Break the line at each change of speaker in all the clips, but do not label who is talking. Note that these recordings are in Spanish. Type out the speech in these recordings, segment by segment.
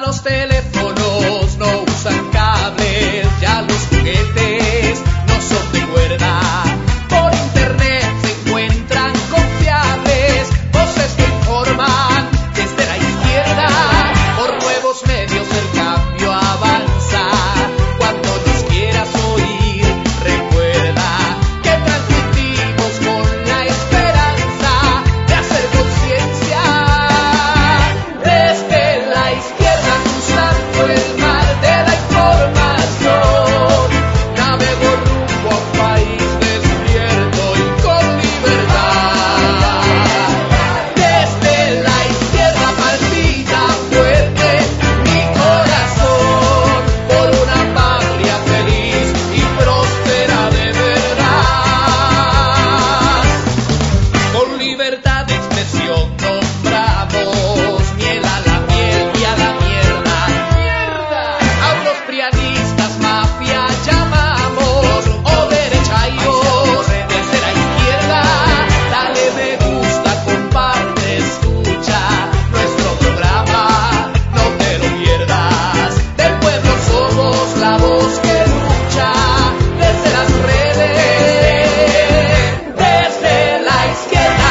los teléfonos no usan cables, ya los juguetes no son de cuerda. Por internet se encuentran confiables voces que informan desde la izquierda. Por nuevos medios el cambio avanza. Cuando nos quieras oír, recuerda que transmitimos con la esperanza de hacer conciencia. Desde la izquierda cruzando el mar de la información, navego rumbo a un país despierto y con libertad. Desde la izquierda palpita fuerte mi corazón por una patria feliz y próspera de verdad. Con libertad de expresión nombramos miel a la miel y a la mierda. A unos prianistas mafia llamamos o derechairos. Desde la izquierda dale me gusta, comparte, escucha nuestro programa, no te lo pierdas. Del pueblo somos la voz que lucha desde las redes. Desde la izquierda.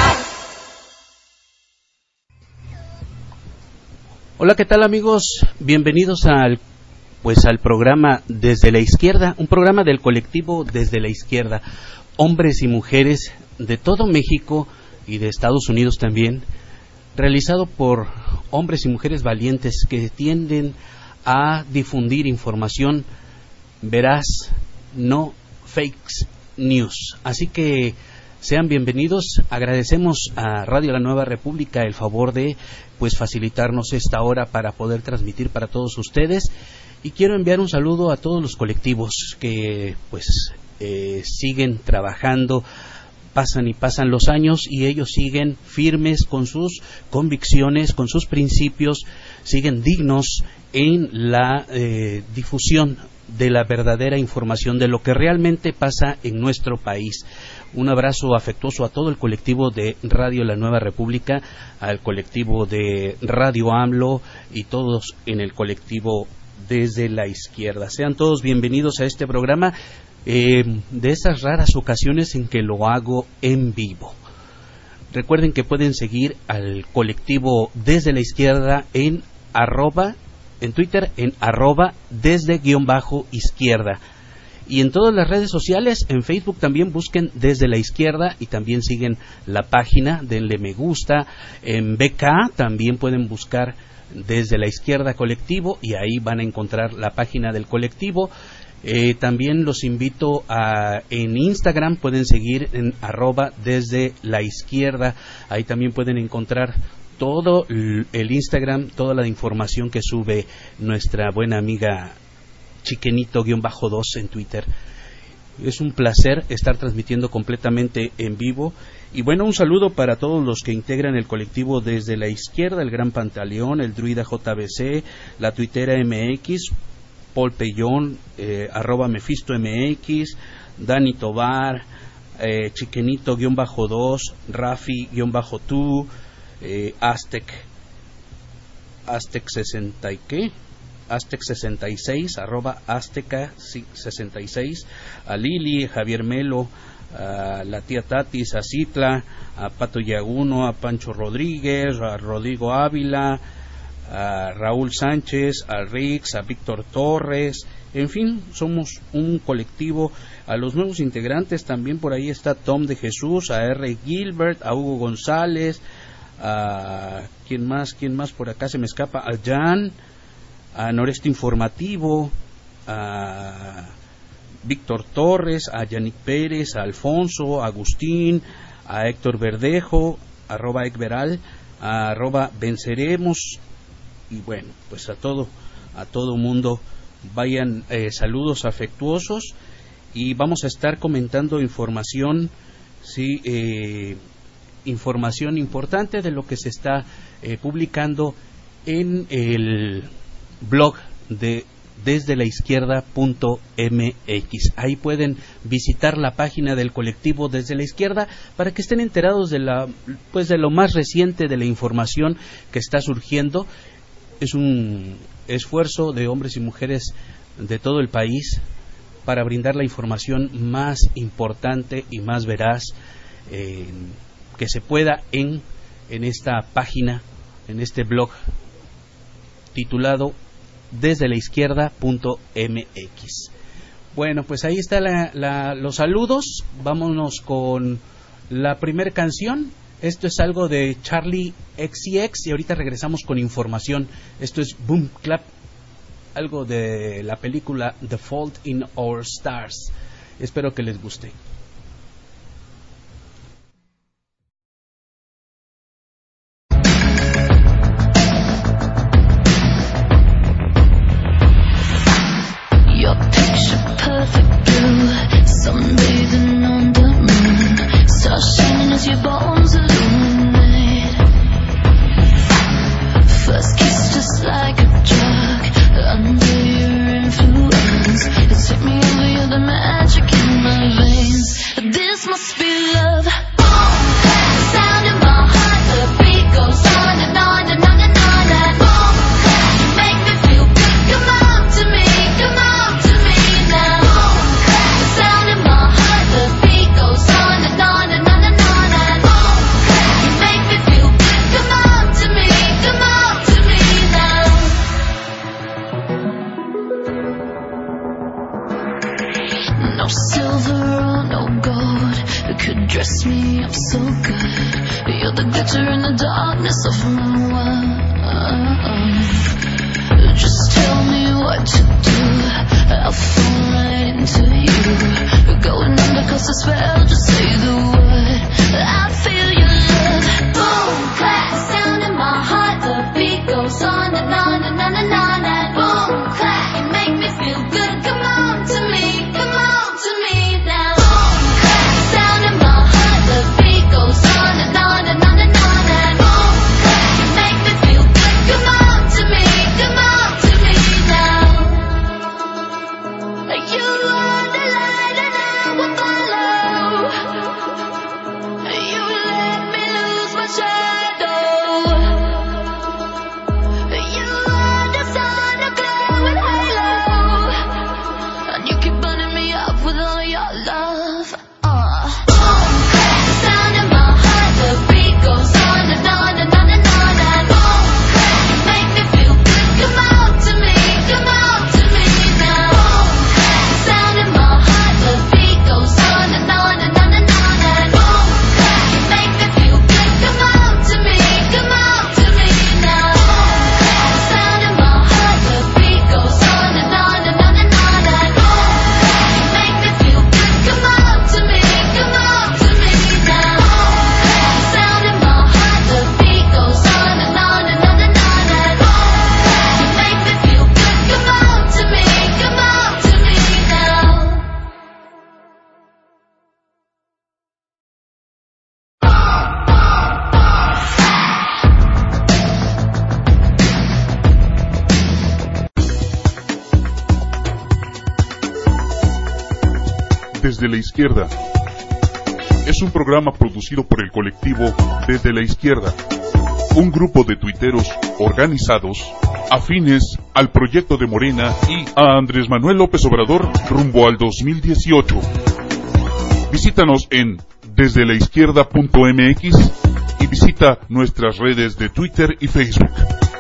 Hola, ¿qué tal, amigos? Bienvenidos al programa Desde la Izquierda, un programa del colectivo Desde la Izquierda, hombres y mujeres de todo México y de Estados Unidos también, realizado por hombres y mujeres valientes que tienden a difundir información veraz, no fakes news. Así que sean bienvenidos. Agradecemos a Radio La Nueva República el favor de facilitarnos esta hora para poder transmitir para todos ustedes, y quiero enviar un saludo a todos los colectivos que siguen trabajando. Pasan y pasan los años y ellos siguen firmes con sus convicciones, con sus principios, siguen dignos en la difusión de la verdadera información de lo que realmente pasa en nuestro país. Un abrazo afectuoso a todo el colectivo de Radio La Nueva República, al colectivo de Radio AMLO y todos en el colectivo Desde la Izquierda. Sean todos bienvenidos a este programa, de esas raras ocasiones en que lo hago en vivo. Recuerden que pueden seguir al colectivo Desde la Izquierda en Twitter en @desde_izquierda, y en todas las redes sociales. En Facebook también busquen Desde la Izquierda y también siguen la página, denle me gusta. En BK también pueden buscar Desde la Izquierda Colectivo y ahí van a encontrar la página del colectivo. También los invito en Instagram, pueden seguir en @desde la izquierda. Ahí también pueden encontrar todo el Instagram, toda la información que sube nuestra buena amiga Chiquenito-2 en Twitter. Es un placer estar transmitiendo completamente en vivo. Y bueno, un saludo para todos los que integran el colectivo Desde la Izquierda: el Gran Pantaleón, el Druida JBC, la Tuitera MX, Paul Pellón, @MefistoMX, Dani Tobar, Chiquenito-2, Rafi-tú, Aztec 60 y qué, Aztec 66, @Azteca 66, a Lili, Javier Melo, a la tía Tatis, a Citla, a Pato Yaguno, a Pancho Rodríguez, a Rodrigo Ávila, a Raúl Sánchez, a Rix, a Víctor Torres. En fin, somos un colectivo. A los nuevos integrantes también por ahí está Tom de Jesús, a R. Gilbert, a Hugo González, a ¿quién más por acá se me escapa? A Jan, a Noreste Informativo, a Víctor Torres, a Yannick Pérez, a Alfonso, a Agustín, a Héctor Verdejo, @Ecveral, a @Venceremos. Y bueno, pues a todo mundo vayan saludos afectuosos, y vamos a estar comentando información, información importante de lo que se está publicando en el blog de desdelaizquierda.mx. Ahí pueden visitar la página del colectivo Desde la Izquierda para que estén enterados de de lo más reciente de la información que está surgiendo. Es un esfuerzo de hombres y mujeres de todo el país para brindar la información más importante y más veraz que se pueda en esta página, en este blog titulado desde la izquierda.mx. Bueno, pues ahí está los saludos. Vámonos con la primera canción. Esto es algo de Charlie XCX y ahorita regresamos con información. Esto es Boom Clap, algo de la película The Fault in Our Stars. Espero que les guste.
Your picture perfect blue, sunbathing on the moon, stars shining as your bones illuminate. First kiss just like a drug, under your influence, it took me over, you're the magic in my veins. This must be love. Boom, sound in my heart, the beat goes on and on and on and on and boom, you make me feel good. Come on to me, come on to me now. Boom, sound in my heart, the beat goes on and on and on and on and boom, you make me feel good. Come on to me, come on to me now. No silver or no gold could dress me up so good. You're the glitter in the darkness of my world. Just tell me what to do, I'll fall right into you. Going under 'cause I spell, just say the word, I feel your love. Boom, clap, sound in my heart, the beat goes on and on and on and on and boom, clap, you make me feel good. Come on to me, come on to me now. Boom, clap, sound in my heart, the beat goes on and on and on and on and boom, clap, you make me feel good. Come on to me, come on to me now. You are the light and I will follow. You let me lose my shadow. You are the sun, a glowing halo, and you keep burning me up with all your love. Boom, clap, sound in my heart, the beat goes on and on and on and on and boom, clap, you make me feel good. Come on to me, come on to me now. Boom, clap, sound in my heart, the beat goes on and on and on and on and boom, clap, you make me feel good. Come on to me, come on to me now. Sound in my heart, the beat goes on and on and on and on and boom, clap, you make me feel good. Come on to me, come on to me now. Sound in my heart, the beat goes on and on and on and on and boom, clap, you make me feel good. Come on to me, come on to me now.
Desde la Izquierda es un programa producido por el colectivo Desde la Izquierda, un grupo de tuiteros organizados afines al proyecto de Morena y a Andrés Manuel López Obrador rumbo al 2018. Visítanos en desdelaizquierda.mx y visita nuestras redes de Twitter y Facebook.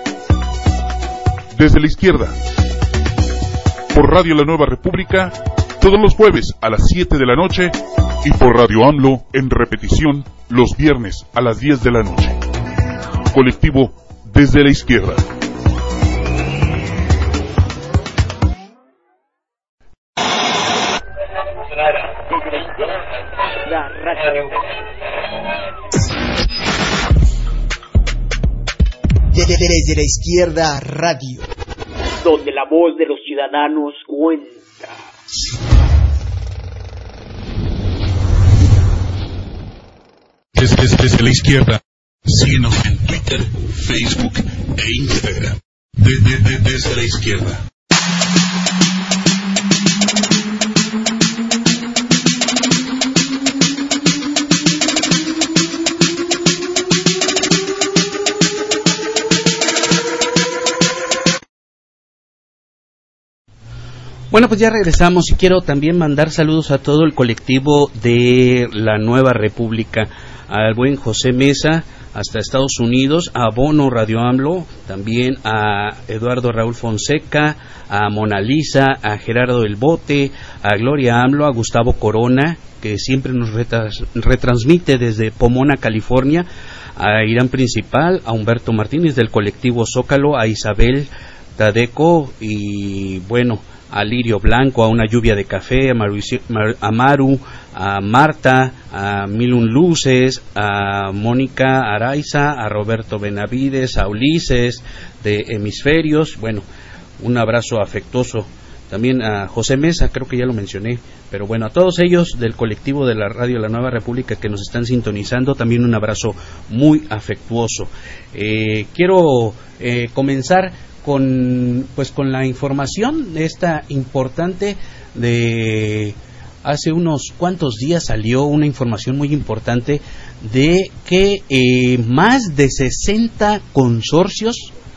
Desde la Izquierda, por Radio La Nueva República, todos los jueves a las 7 de la noche y por Radio AMLO en repetición los viernes a las 10 de la noche. Colectivo Desde la Izquierda.
La radio. Desde la Izquierda Radio, donde la voz de los ciudadanos cuenta.
Desde la Izquierda. Síguenos en Twitter, Facebook e Instagram. Desde la Izquierda.
Bueno, pues ya regresamos y quiero también mandar saludos a todo el colectivo de la Nueva República, al buen José Mesa hasta Estados Unidos, a Bono Radio AMLO, también a Eduardo Raúl Fonseca, a Mona Lisa, a Gerardo El Bote, a Gloria AMLO, a Gustavo Corona, que siempre nos retransmite desde Pomona, California, a Irán Principal, a Humberto Martínez del colectivo Zócalo, a Isabel Tadeco y bueno, a Lirio Blanco, a Una Lluvia de Café, a Maru, a Marta, a Milun Luces, a Mónica Araiza, a Roberto Benavides, a Ulises de Hemisferios, bueno, un abrazo afectuoso también a José Mesa, creo que ya lo mencioné, pero bueno, a todos ellos del colectivo de la radio La Nueva República que nos están sintonizando, también un abrazo muy afectuoso. Quiero comenzar con la información esta importante de hace unos cuantos días. Salió una información muy importante de que más de 60 consorcios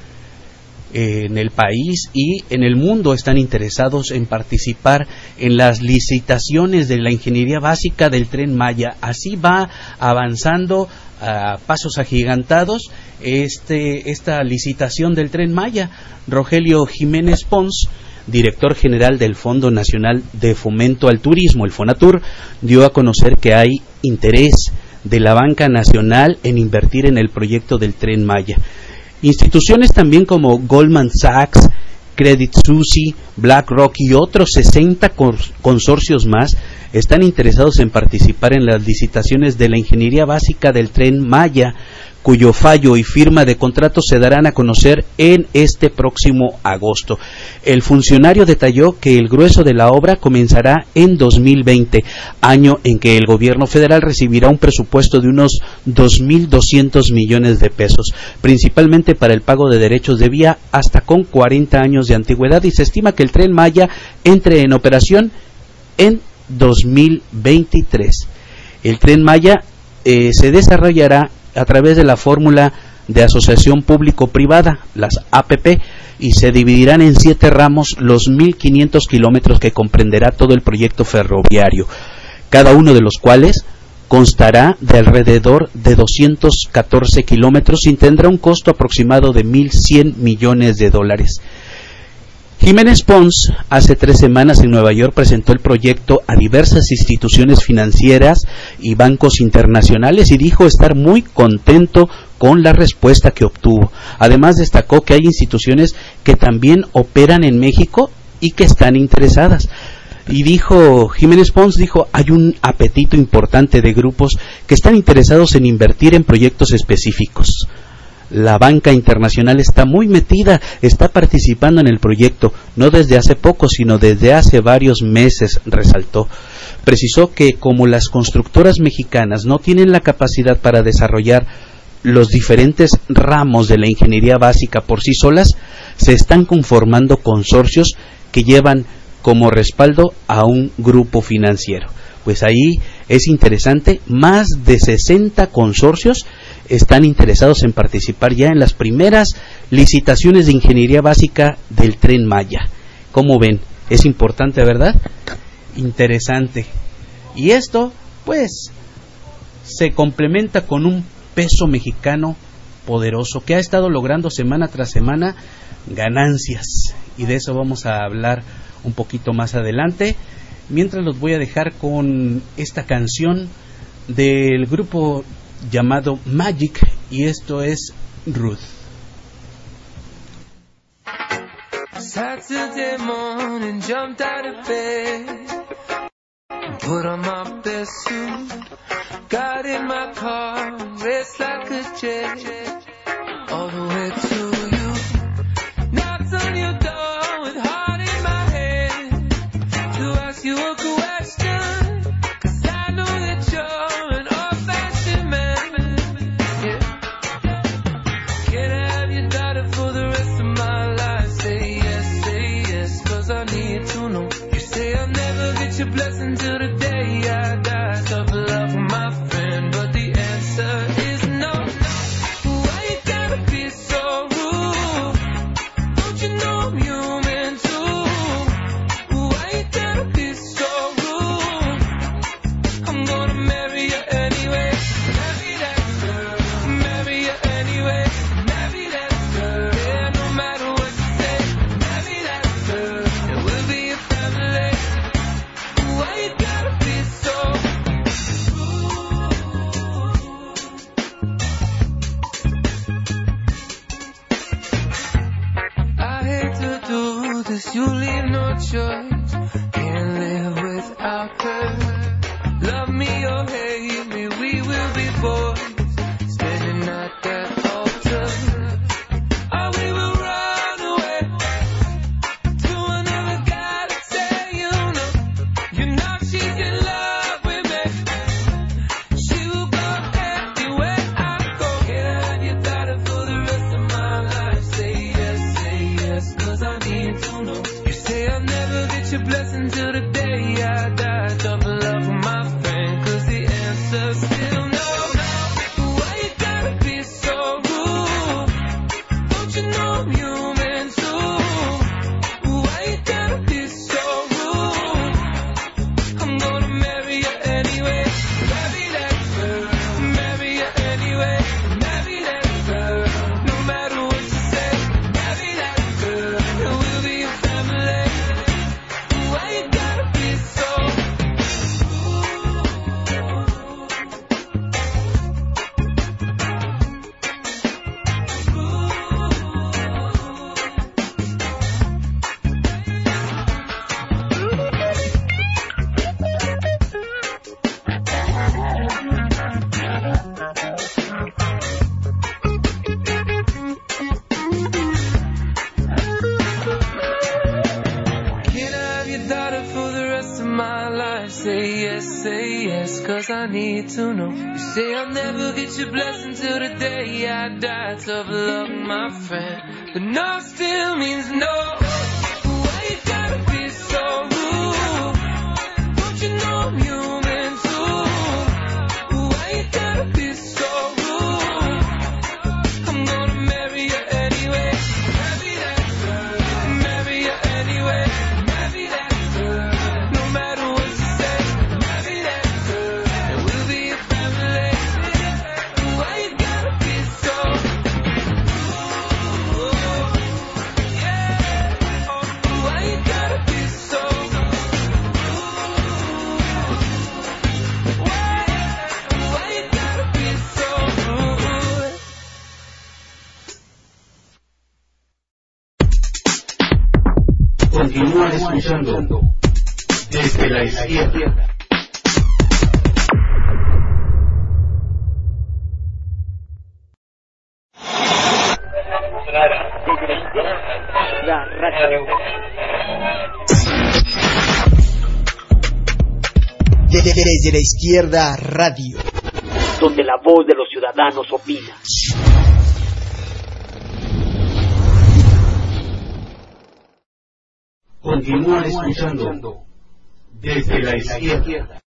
en el país y en el mundo están interesados en participar en las licitaciones de la ingeniería básica del Tren Maya. Así va avanzando a pasos agigantados esta licitación del Tren Maya. Rogelio Jiménez Pons, director general del Fondo Nacional de Fomento al Turismo, el FONATUR, dio a conocer que hay interés de la banca nacional en invertir en el proyecto del Tren Maya. Instituciones también como Goldman Sachs, Credit Suisse, BlackRock y otros 60 consorcios más están interesados en participar en las licitaciones de la ingeniería básica del Tren Maya, cuyo fallo y firma de contrato se darán a conocer en este próximo agosto. El funcionario detalló que el grueso de la obra comenzará en 2020, año en que el gobierno federal recibirá un presupuesto de unos 2.200 millones de pesos, principalmente para el pago de derechos de vía hasta con 40 años de antigüedad, y se estima que el Tren Maya entre en operación en 2023. El Tren Maya se desarrollará a través de la fórmula de asociación público-privada, las APP, y se dividirán en 7 ramos los 1.500 kilómetros que comprenderá todo el proyecto ferroviario, cada uno de los cuales constará de alrededor de 214 kilómetros y tendrá un costo aproximado de $1.100 millones. Jiménez Pons hace 3 semanas en Nueva York presentó el proyecto a diversas instituciones financieras y bancos internacionales y dijo estar muy contento con la respuesta que obtuvo. Además destacó que hay instituciones que también operan en México y que están interesadas. Y Jiménez Pons dijo, hay un apetito importante de grupos que están interesados en invertir en proyectos específicos. La banca internacional está muy metida, está participando en el proyecto, no desde hace poco, sino desde hace varios meses, resaltó. Precisó que como las constructoras mexicanas no tienen la capacidad para desarrollar los diferentes ramos de la ingeniería básica por sí solas, se están conformando consorcios que llevan como respaldo a un grupo financiero. Pues ahí es interesante, más de 60 consorcios están interesados en participar ya en las primeras licitaciones de ingeniería básica del Tren Maya. ¿Cómo ven? Es importante, ¿verdad? Interesante. Y esto, pues, se complementa con un peso mexicano poderoso que ha estado logrando semana tras semana ganancias. Y de eso vamos a hablar un poquito más adelante. Mientras los voy a dejar con esta canción del grupo llamado Magic, y esto es Ruth.
Saturday morning, jumped out of bed, put on my best suit, got in my car, raced like a jet, all the way to you, knocked on your door with heart in my head, to ask you a question, 'cause I know that you're an old-fashioned man, yeah. Can I have your daughter for the rest of my life? Say yes, 'cause I need to know. You say I'll never get your blessing till the day I die. Tough love, my friend, but the answer is no. Why you gotta be so rude? guess you leave no choice. Can't live without her. Love me or hate me, we will be boys. Standing at that altar. Or we will run away to another galaxy, you know she's in love with me. She will go anywhere I go. Can I have your daughter for the rest of my life? Say yes, 'cause I need to know. You say I'll never get your blessing till the day I die. Double love with my friend, 'cause the answer's still no. Why you gotta be so rude? Don't you know I'm human too? Why you gotta be so rude? I'm gonna marry you anyway. Marry that girl. Marry you anyway. Marry that girl. No matter what you say. Marry that girl. And we'll be a family. Why you gotta be so Can I have your daughter for the rest of my life? Say yes, 'cause I need to know. You say I'll never get your blessing till the day I die. Tough love, my friend, but no still means no. Why you gotta be so rude? Don't you know I'm human too? Why you gotta be so rude? I'm gonna marry you anyway. Marry that girl. Marry you anyway. Marry that girl. No matter what you say. Marry that girl. And we'll be a family. Why you gotta be so yeah. Why you gotta be so Why you gotta be so rude?
Continúan escuchando desde la izquierda.
La radio. Desde la izquierda radio, donde la voz de los ciudadanos opina.
Continúan escuchando desde la izquierda.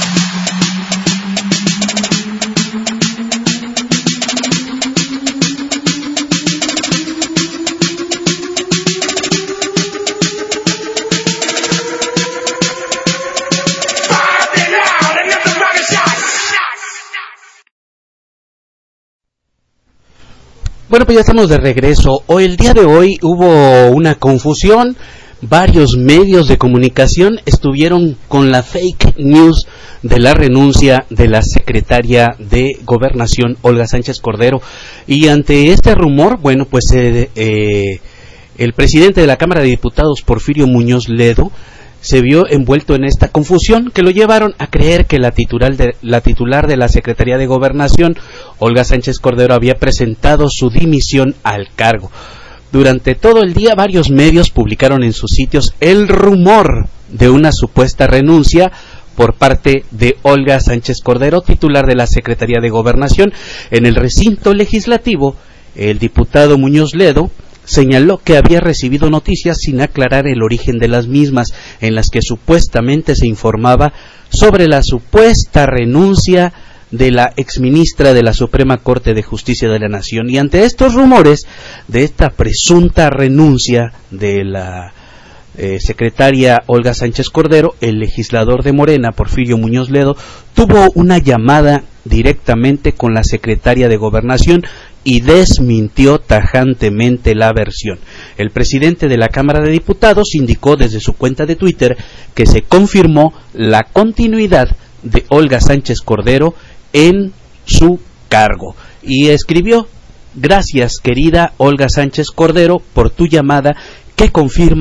Bueno, pues ya estamos de regreso. El día de hoy hubo una confusión. Varios medios de comunicación estuvieron con la fake news de la renuncia de la secretaria de Gobernación, Olga Sánchez Cordero. Y ante este rumor, bueno, pues el presidente de la Cámara de Diputados, Porfirio Muñoz Ledo, se vio envuelto en esta confusión que lo llevaron a creer que la titular de la Secretaría de Gobernación, Olga Sánchez Cordero, había presentado su dimisión al cargo. Durante todo el día, varios medios publicaron en sus sitios el rumor de una supuesta renuncia por parte de Olga Sánchez Cordero, titular de la Secretaría de Gobernación. En el recinto legislativo, el diputado Muñoz Ledo señaló que había recibido noticias sin aclarar el origen de las mismas, en las que supuestamente se informaba sobre la supuesta renuncia de la exministra de la Suprema Corte de Justicia de la Nación. Y ante estos rumores de esta presunta renuncia de la secretaria Olga Sánchez Cordero, el legislador de Morena, Porfirio Muñoz Ledo, tuvo una llamada directamente con la secretaria de Gobernación y desmintió tajantemente la versión. El presidente de la Cámara de Diputados indicó desde su cuenta de Twitter que se confirmó la continuidad de Olga Sánchez Cordero en su cargo y escribió: gracias, querida Olga Sánchez Cordero, por tu llamada que confirma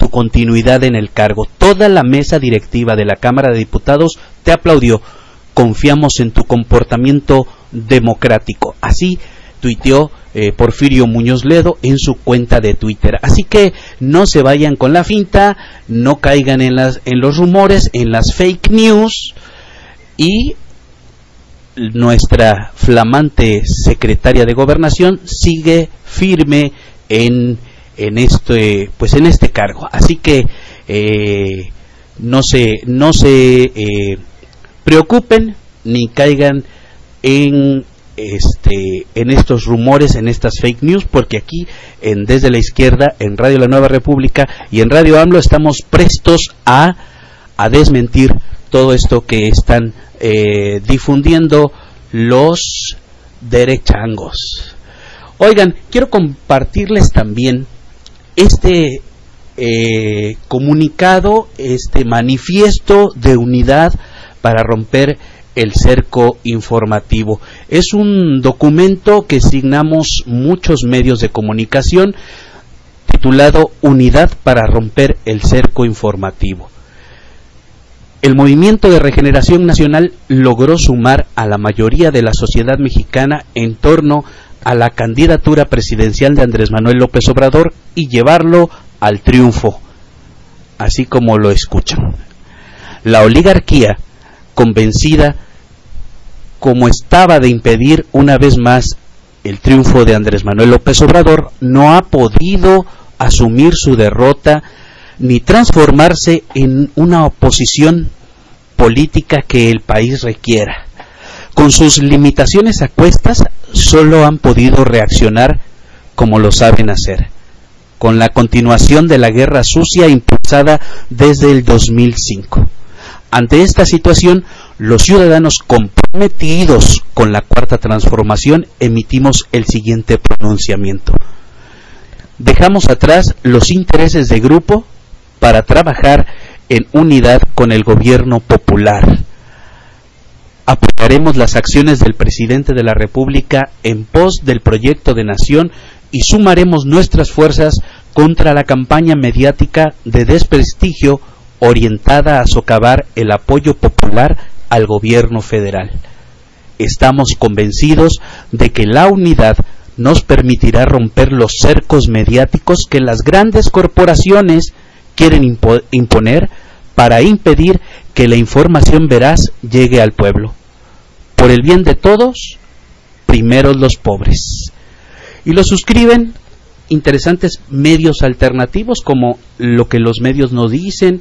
tu continuidad en el cargo. Toda la mesa directiva de la Cámara de Diputados te aplaudió. Confiamos en tu comportamiento democrático. Así tuiteó Porfirio Muñoz Ledo en su cuenta de Twitter. Así que no se vayan con la finta, no caigan en los rumores, en las fake news, y nuestra flamante secretaria de Gobernación sigue firme en este cargo. Así que no se preocupen ni caigan en estos rumores, en estas fake news, porque aquí Desde la Izquierda, en Radio La Nueva República y en Radio AMLO estamos prestos a desmentir todo esto que están difundiendo los derechangos. Oigan, quiero compartirles también este comunicado, este manifiesto de unidad para romper el cerco informativo. Es un documento que signamos muchos medios de comunicación, titulado Unidad para romper el cerco informativo. El Movimiento de Regeneración Nacional logró sumar a la mayoría de la sociedad mexicana en torno a la candidatura presidencial de Andrés Manuel López Obrador y llevarlo al triunfo, así como lo escuchan. La oligarquía, convencida como estaba de impedir una vez más el triunfo de Andrés Manuel López Obrador, no ha podido asumir su derrota ni transformarse en una oposición política que el país requiera. Con sus limitaciones a cuestas, solo han podido reaccionar como lo saben hacer, con la continuación de la guerra sucia impulsada desde el 2005. Ante esta situación, los ciudadanos comprometidos con la Cuarta Transformación emitimos el siguiente pronunciamiento. Dejamos atrás los intereses de grupo para trabajar en unidad con el gobierno popular. Apoyaremos las acciones del presidente de la República en pos del proyecto de nación y sumaremos nuestras fuerzas contra la campaña mediática de desprestigio orientada a socavar el apoyo popular al gobierno federal. Estamos convencidos de que la unidad nos permitirá romper los cercos mediáticos que las grandes corporaciones quieren imponer para impedir que la información veraz llegue al pueblo. Por el bien de todos, primero los pobres. Y lo suscriben interesantes medios alternativos como Lo que los medios no dicen,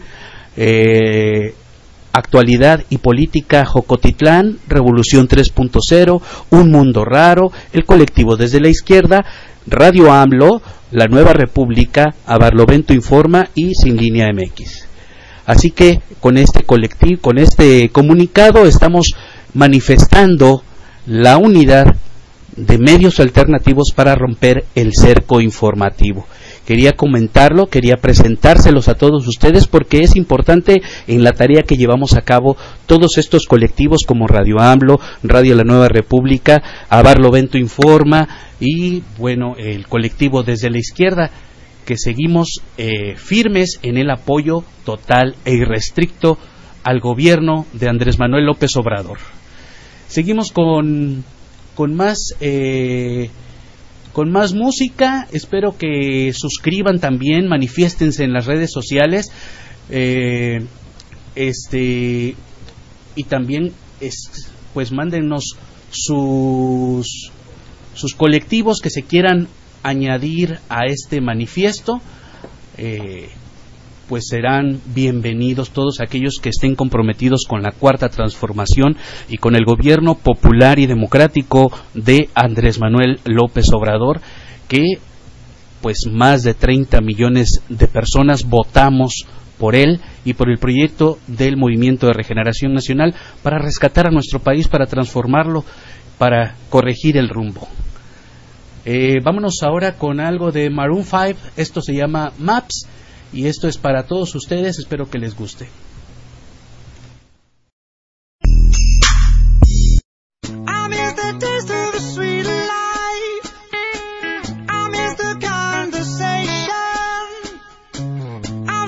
Actualidad y Política Jocotitlán, Revolución 3.0, Un Mundo Raro, El Colectivo Desde la Izquierda, Radio AMLO, La Nueva República, Abarlovento Informa y Sin Línea MX. Así que con este colectivo, con este comunicado, estamos manifestando la unidad de medios alternativos para romper el cerco informativo. Quería comentarlo, quería presentárselos a todos ustedes porque es importante en la tarea que llevamos a cabo todos estos colectivos como Radio AMLO, Radio La Nueva República, Abarlovento Informa y bueno, el colectivo Desde la Izquierda, que seguimos firmes en el apoyo total e irrestricto al gobierno de Andrés Manuel López Obrador. Seguimos con más música. Espero que suscriban también, manifiéstense en las redes sociales, y también pues mándennos sus colectivos que se quieran añadir a este manifiesto. Pues serán bienvenidos todos aquellos que estén comprometidos con la Cuarta Transformación y con el gobierno popular y democrático de Andrés Manuel López Obrador, que pues más de 30 millones de personas votamos por él y por el proyecto del Movimiento de Regeneración Nacional para rescatar a nuestro país, para transformarlo, para corregir el rumbo. Vámonos ahora con algo de Maroon 5, esto se llama Maps. Y esto es para todos ustedes, espero que les guste.
I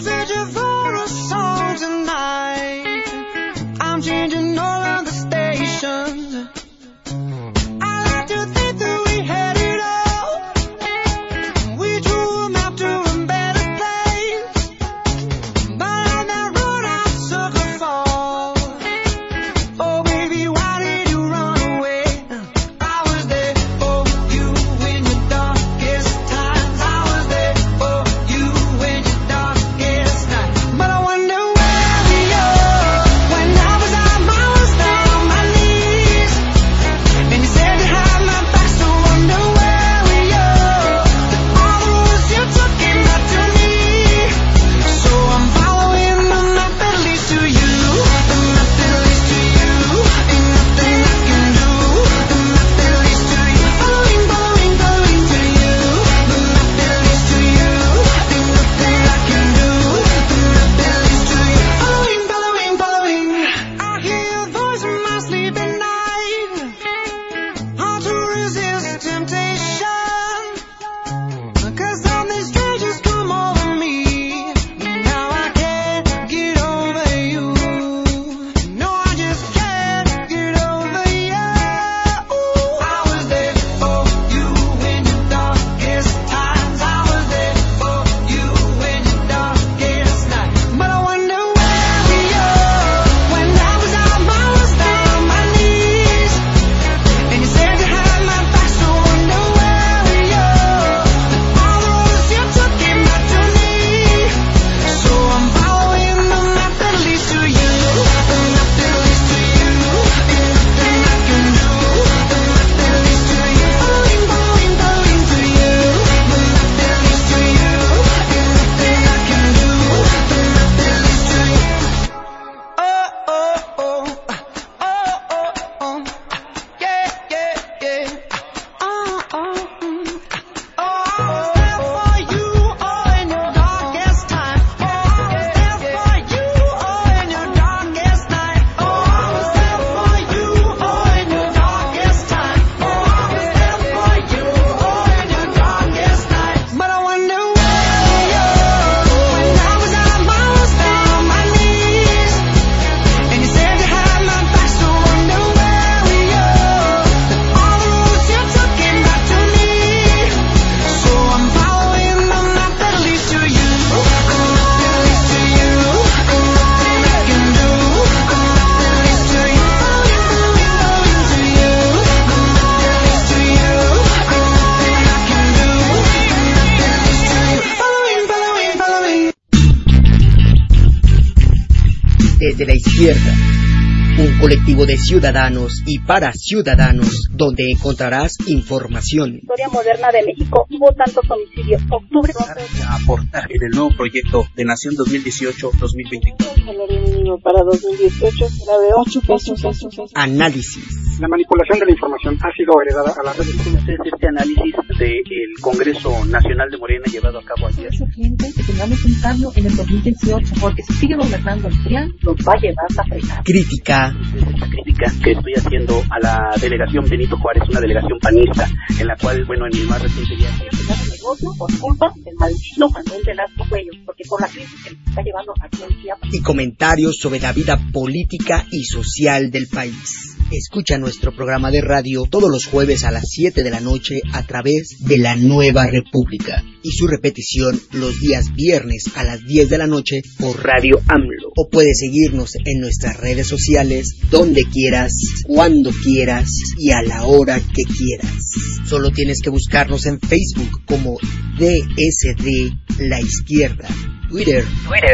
Desde la Izquierda, un colectivo de ciudadanos y para ciudadanos, donde encontrarás información.
Historia moderna de México, hubo tantos homicidios. Octubre
a aportar en el nuevo proyecto de Nación 2018-2024.
El salario mínimo para 2018 será de 8 pesos.
Análisis.
La manipulación de la información ha sido heredada a las redes sociales.
Este análisis del Congreso Nacional de Morena llevado a cabo ayer.
Es urgente que tengamos un cambio en el 2018, porque si sigue gobernando el PRIAN, nos va a llevar a fregar.
Crítica.
Esta crítica que estoy haciendo a la delegación Benito Juárez, una delegación panista, en la cual, bueno, en mi más reciente viaje...
negocio por culpa del maldito Manuel Velasco Cuello, porque por la crisis que nos está llevando aquí en Chiapas.
Y comentarios sobre la vida política y social del país. Escucha nuestro programa de radio todos los jueves a las 7 de la noche a través de La Nueva República y su repetición los días viernes a las 10 de la noche por Radio AMLO. O puedes seguirnos en nuestras redes sociales donde quieras, cuando quieras y a la hora que quieras. Solo tienes que buscarnos en Facebook como DSD La Izquierda, Twitter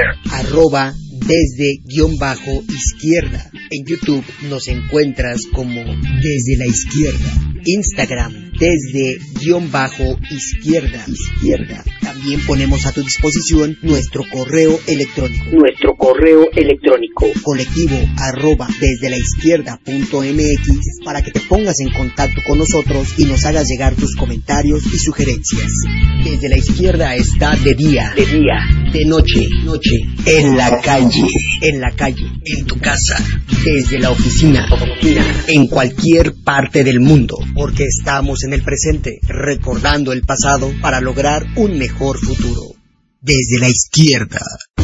@desde_izquierda. En YouTube nos encuentras como Desde la Izquierda. Instagram desde_izquierda. También ponemos a tu disposición nuestro correo electrónico. Colectivo @desdelaizquierda.mx para que te pongas en contacto con nosotros y nos hagas llegar tus comentarios y sugerencias. Desde la Izquierda está de día, de noche, en la calle, en tu casa, desde la oficina, en cualquier parte del mundo, porque estamos en el presente, recordando el pasado para lograr un mejor futuro. Desde la Izquierda.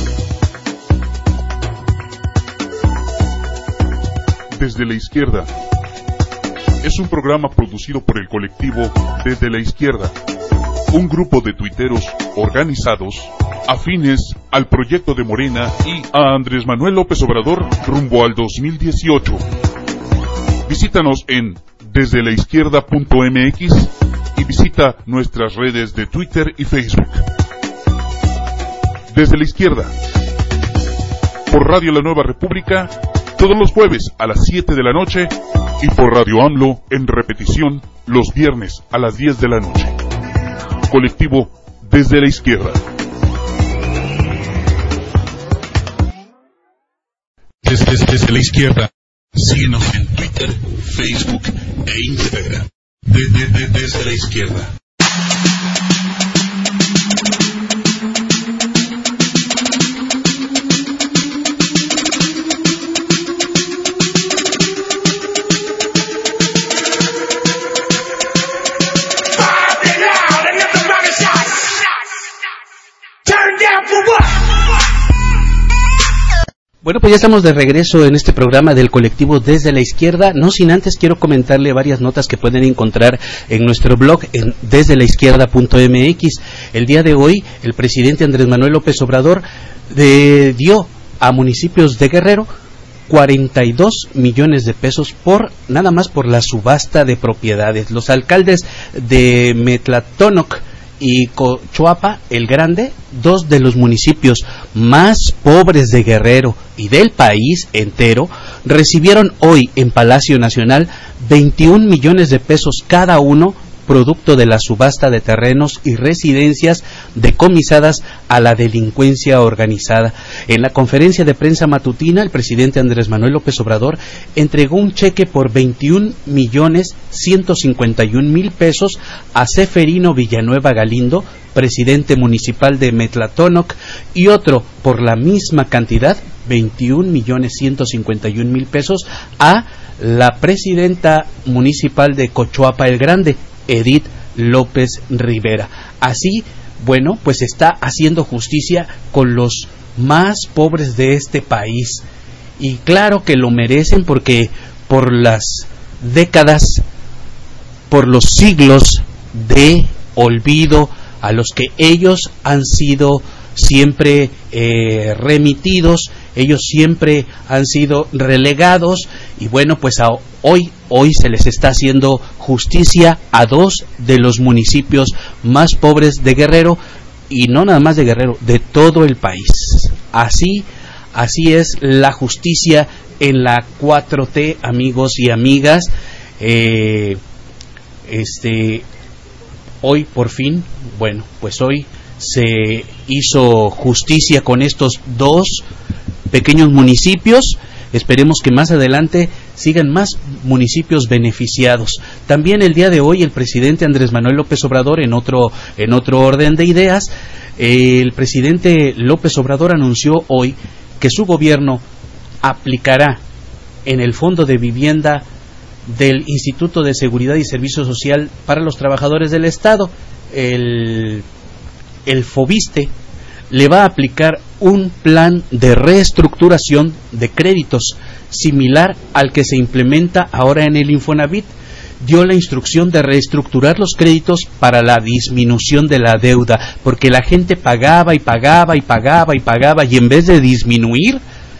Desde la Izquierda es un programa producido por el colectivo Desde la Izquierda, un grupo de tuiteros organizados afines al proyecto de Morena y a Andrés Manuel López Obrador rumbo al 2018. Visítanos en desdelaizquierda.mx y visita nuestras redes de Twitter y Facebook. Desde la Izquierda, por Radio La Nueva República, todos los jueves a las 7 de la noche y por Radio AMLO en repetición los viernes a las 10 de la noche. Colectivo Desde la Izquierda. Desde la Izquierda. Síguenos en Twitter, Facebook e Instagram. Desde la Izquierda.
Bueno, pues ya estamos de regreso en este programa del colectivo Desde la Izquierda. No sin antes quiero comentarle varias notas que pueden encontrar en nuestro blog en desdelaizquierda.mx. El día de hoy, el presidente Andrés Manuel López Obrador dio a municipios de Guerrero 42 millones de pesos nada más por la subasta de propiedades. Los alcaldes de Metlatónoc y Cochuapa el Grande, dos de los municipios más pobres de Guerrero y del país entero, recibieron hoy en Palacio Nacional 21 millones de pesos cada uno, producto de la subasta de terrenos y residencias decomisadas a la delincuencia organizada. En la conferencia de prensa matutina, el presidente Andrés Manuel López Obrador entregó un cheque por 21.151.000 pesos a Seferino Villanueva Galindo, presidente municipal de Metlatónoc, y otro por la misma cantidad, 21.151.000 pesos, a la presidenta municipal de Cochuapa el Grande, Edith López Rivera. Así, bueno, pues está haciendo justicia con los más pobres de este país. Y claro que lo merecen porque por las décadas, por los siglos de olvido a los que ellos han sido siempre remitidos, ellos siempre han sido relegados, y bueno, pues hoy se les está haciendo justicia a dos de los municipios más pobres de Guerrero, y no nada más de Guerrero, de todo el país. Así Así es la justicia en la 4T, amigos y amigas. Hoy por fin, pues hoy se hizo justicia con estos 2 pequeños municipios. Esperemos que más adelante sigan más municipios beneficiados. También el día de hoy el presidente Andrés Manuel López Obrador, en otro orden de ideas, el presidente López Obrador anunció hoy que su gobierno aplicará en el Fondo de Vivienda del Instituto de Seguridad y Servicio Social para los Trabajadores del Estado, el FOBISTE, le va a aplicar un plan de reestructuración de créditos similar al que se implementa ahora en el Infonavit. Dio la instrucción de reestructurar los créditos para la disminución de la deuda, porque la gente pagaba y en vez de disminuir,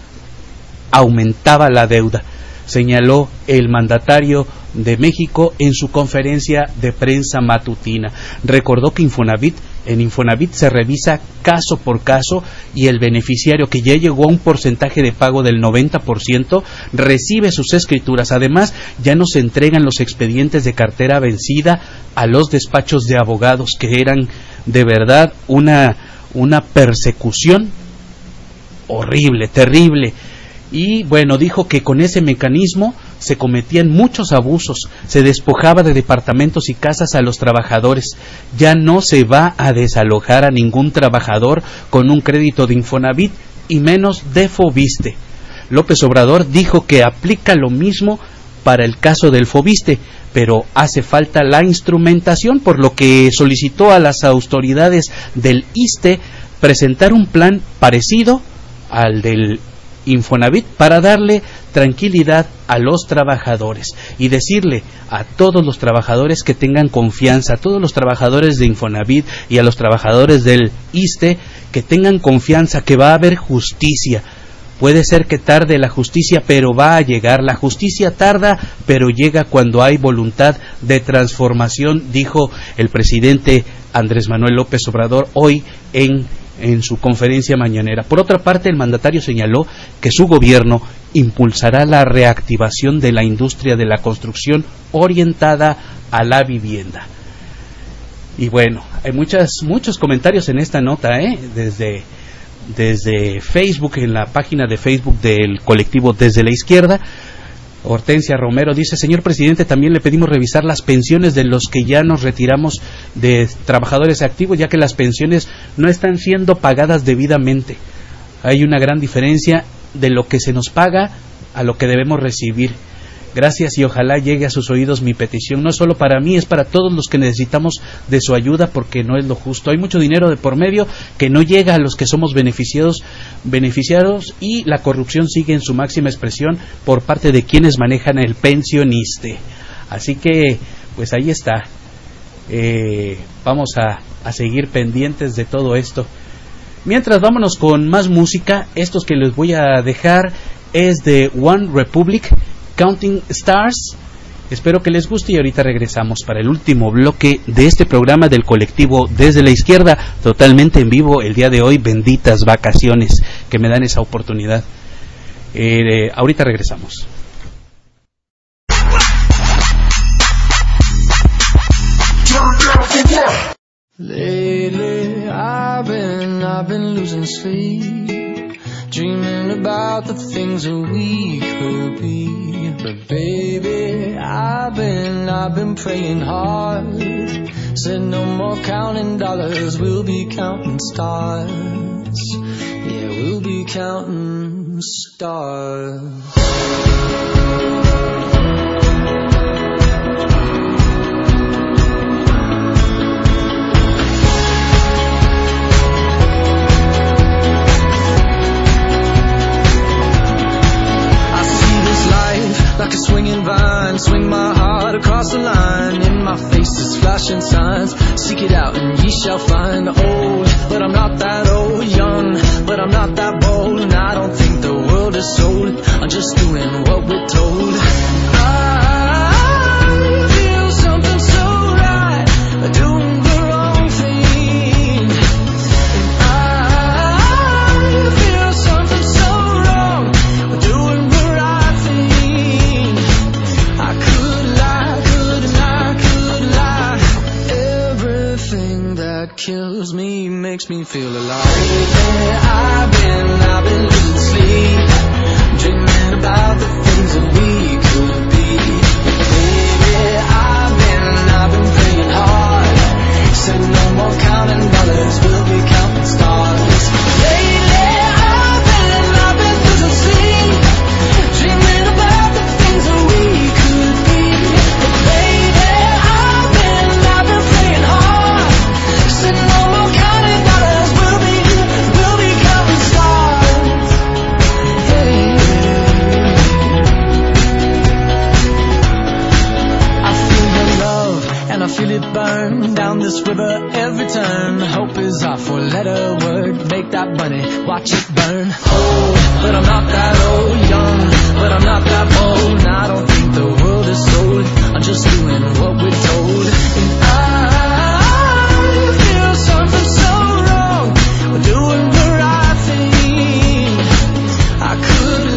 aumentaba la deuda, señaló el mandatario de México en su conferencia de prensa matutina. Recordó que en Infonavit se revisa caso por caso y el beneficiario que ya llegó a un porcentaje de pago del 90% recibe sus escrituras. Además, ya no se entregan los expedientes de cartera vencida a los despachos de abogados, que eran de verdad una persecución horrible, terrible. Y dijo que con ese mecanismo se cometían muchos abusos, se despojaba de departamentos y casas a los trabajadores. Ya no se va a desalojar a ningún trabajador con un crédito de Infonavit y menos de FOBISTE. López Obrador dijo que aplica lo mismo para el caso del FOBISTE, pero hace falta la instrumentación, por lo que solicitó a las autoridades del ISSSTE presentar un plan parecido al del Infonavit para darle tranquilidad a los trabajadores y decirle a todos los trabajadores que tengan confianza, a todos los trabajadores de Infonavit y a los trabajadores del ISSSTE que tengan confianza, que va a haber justicia. Puede ser que tarde la justicia, pero va a llegar. La justicia tarda, pero llega cuando hay voluntad de transformación, dijo el presidente Andrés Manuel López Obrador hoy en su conferencia mañanera. Por otra parte, el mandatario señaló que su gobierno impulsará la reactivación de la industria de la construcción orientada a la vivienda. Y hay muchos comentarios en esta nota, desde Facebook, en la página de Facebook del colectivo Desde la Izquierda. Hortensia Romero dice: señor presidente, también le pedimos revisar las pensiones de los que ya nos retiramos de trabajadores activos, ya que las pensiones no están siendo pagadas debidamente. Hay una gran diferencia de lo que se nos paga a lo que debemos recibir. Gracias, y ojalá llegue a sus oídos mi petición. No solo para mí, es para todos los que necesitamos de su ayuda, porque no es lo justo. Hay mucho dinero de por medio que no llega a los que somos beneficiados, y la corrupción sigue en su máxima expresión por parte de quienes manejan el pensioniste. Así que, pues ahí está. Vamos a seguir pendientes de todo esto. Mientras, vámonos con más música. Estos que les voy a dejar es de One Republic, Counting Stars. Espero que les guste y ahorita regresamos para el último bloque de este programa del colectivo Desde la Izquierda, totalmente en vivo el día de hoy. Benditas vacaciones que me dan esa oportunidad. Ahorita regresamos.
Lately I've been losing sleep, dreaming about the things that we could be. But baby, I've been praying hard. Said no more counting dollars, we'll be counting stars. Yeah, we'll be counting stars. Like a swinging vine, swing my heart across the line. In my face is flashing signs. Seek it out and ye shall find. Old, but I'm not that old. Young, but I'm not that bold. And I don't think the world is sold. I'm just doing what we're told. I feel something so right, doing the wrong thing. And I feel something so Everything that kills me makes me feel alive. I've been losing sleep, dreaming about the things that we could be. Baby, I've been praying hard. Said no more counting dollars, we'll be counting stars. Lately, I've been losing sleep, dreaming about the things that we could be. Baby, I've been praying hard. Said no more counting dollars, we'll be counting stars. Hey. I feel the love and I feel it burn down this river every turn. Hope is our four-letter word. Make that money, watch it burn. Old, but I'm not that old. Young, but I'm not that bold. And I don't think the world is sold. I'm just doing what we're told. And I feel something so wrong. We're doing the right thing. I could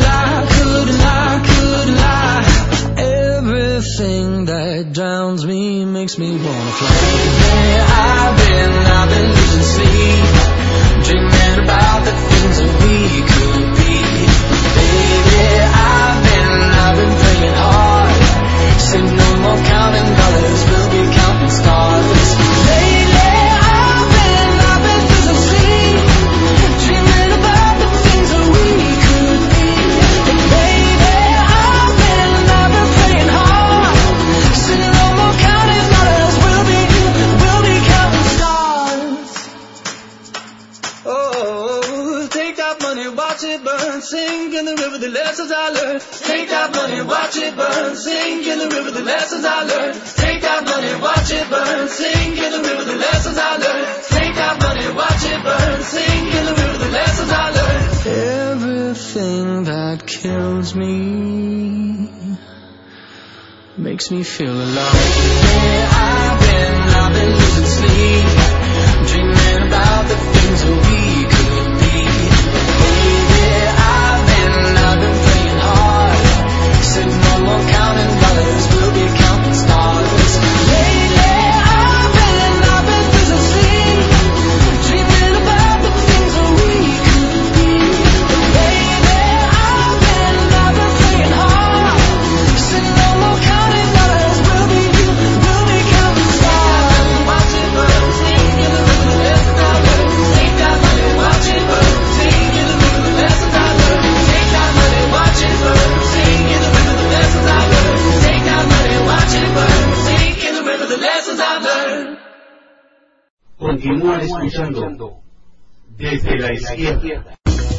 lie. Everything that drowns me makes me wanna fly. I've been losing sleep, dreaming about the things that we could be. Baby, I've been praying hard. Say no more counting dollars, we'll be counting stars. Lately, I've been losing sleep, dreaming about the things that we could be. And baby, I've been praying hard. Say no more counting dollars, we'll be counting stars. Oh, take that money, watch it burn, sink in the river, the lessons I learned. Take that money, watch it burn, sink in the river, the lessons I learned. Take that money, watch it burn, sink in the river, the lessons I learned. Take that money, watch it burn, sink in the river, the lessons I learned. Everything that kills me makes me feel alive. I've been losing sleep, dreaming about the things that we could be. Baby, I've been praying hard. Said no more counting dollars, we'll be counting stars. Lately, I've been losing sleep, dreaming about the things that we could be. Baby, I've been praying hard. Said no more counting dollars, we'll be counting stars. Watch it burn, sing in the river, the lessons I learned. Take that money, watch it burn, sing in the river, the lessons I learned. Take that money, watch it burn, sing in the river, the lessons I learned. Take that money, watch it burn, sing in the river, the lessons I learned.
Continúa escuchando desde la izquierda.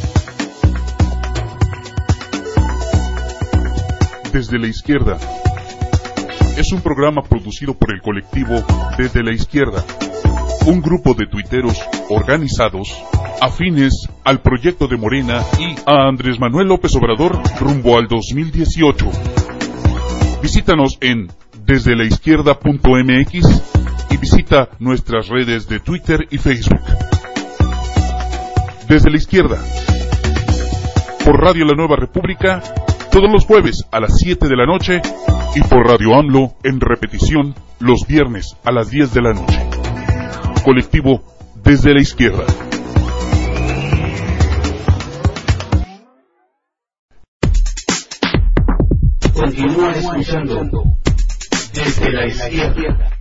Desde la izquierda es un programa producido por el colectivo Desde la Izquierda, un grupo de tuiteros organizados afines al proyecto de Morena y a Andrés Manuel López Obrador rumbo al 2018. Visítanos en desdelaizquierda.mx y visita nuestras redes de Twitter y Facebook. Desde la Izquierda, por Radio La Nueva República, todos los jueves a las 7 de la noche y por Radio AMLO en repetición los viernes a las 10 de la noche. Colectivo Desde la Izquierda.
Continúa escuchando desde la izquierda.